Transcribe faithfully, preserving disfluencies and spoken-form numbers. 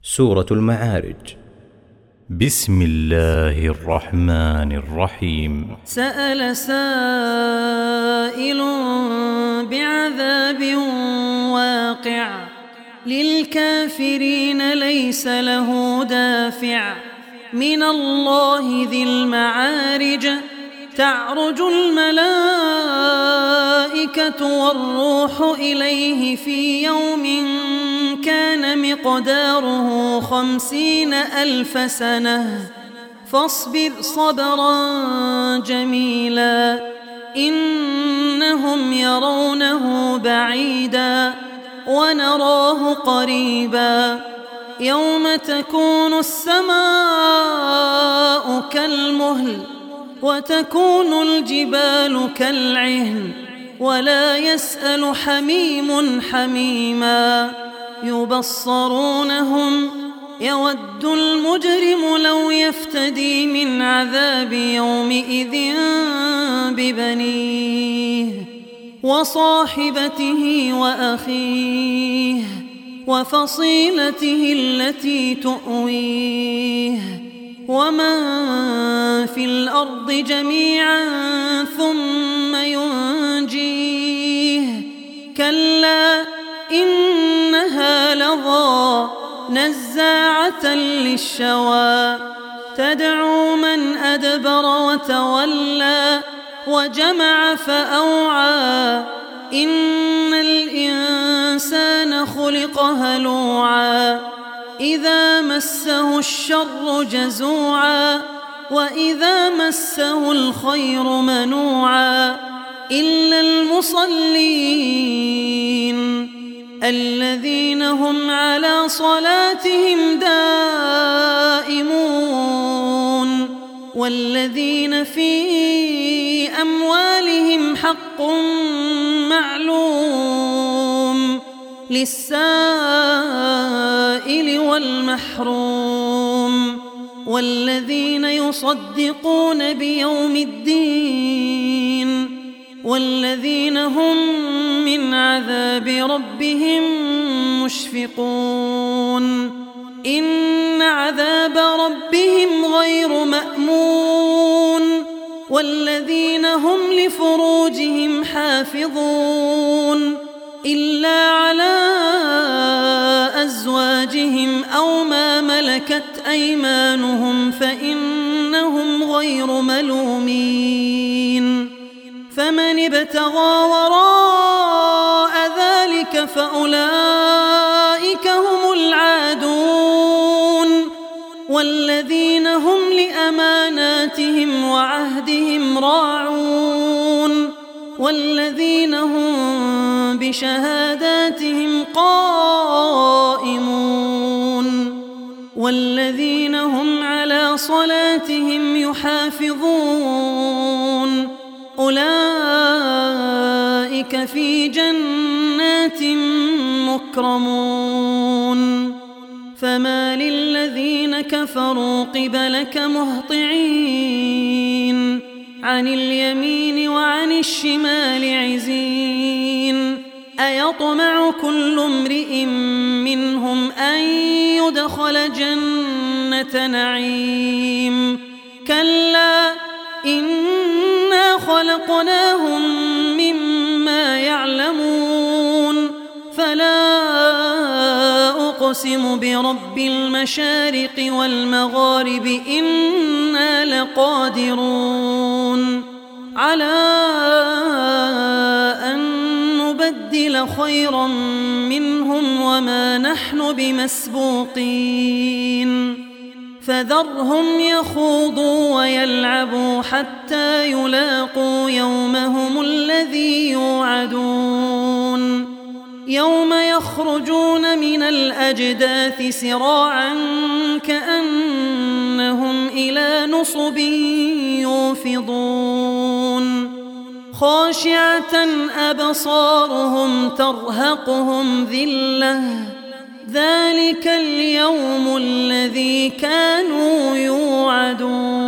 سورة المعارج. بسم الله الرحمن الرحيم. سأل سائل بعذاب واقع للكافرين ليس له دافع من الله ذي المعارج. تعرج الملائكة والروح إليه في يوم كان مقداره خمسين ألف سنة فاصبر صبرا جميلا إنهم يرونه بعيدا ونراه قريبا. يوم تكون السماء كالمهل وتكون الجبال كالعهن ولا يسأل حميم حميما. يبصرونهم يود المجرم لو يفتدي من عذاب يومئذ ببنيه وصاحبته وأخيه وفصيلته التي تؤويه ومن في الأرض جميعا ثم ينجيه. كلا إنها لظى نزاعة للشوى تدعو من أدبر وتولى وجمع فأوعى. إن الإنسان خلق هلوعا إذا مسه الشر جزوعا وإذا مسه الخير منوعا إلا المصلين الذين هم على صلاتهم دائمون والذين في أموالهم حق معلوم للسائل والمحروم والذين يصدقون بيوم الدين والذين هم من عذاب ربهم مشفقون. إن عذاب ربهم غير مأمون والذين هم لفروجهم حافظون إلا على أزواجهم أو ما ملكت أيمانهم فإنهم غير ملومين. فمن ابتغى وراء ذلك فأولئك هم العادون والذين هم لأماناتهم وعهدهم راعون والذين هم بشهاداتهم قائمون والذين هم على صلاتهم يحافظون أولئك في جنات مكرمون. فما للذين كفروا قبلك مهطعين عن اليمين وعن الشمال عزين. أيطمع كل امرئ منهم أن يدخل جنة نعيم كلا إنا خلقناهم مما يعلمون. فلا أقسم برب المشارق والمغارب إنا لقادرون على أن نبدل خيرا منهم وما نحن بمسبوقين. فذرهم يخوضوا ويلعبوا حتى يلاقوا يومهم الذي يوعدون. يوم يخرجون من الأجداث سراعا كأنهم إلى نصب يوفضون خاشعة أبصارهم ترهقهم ذلة ذلك اليوم الذي كانوا يوعدون.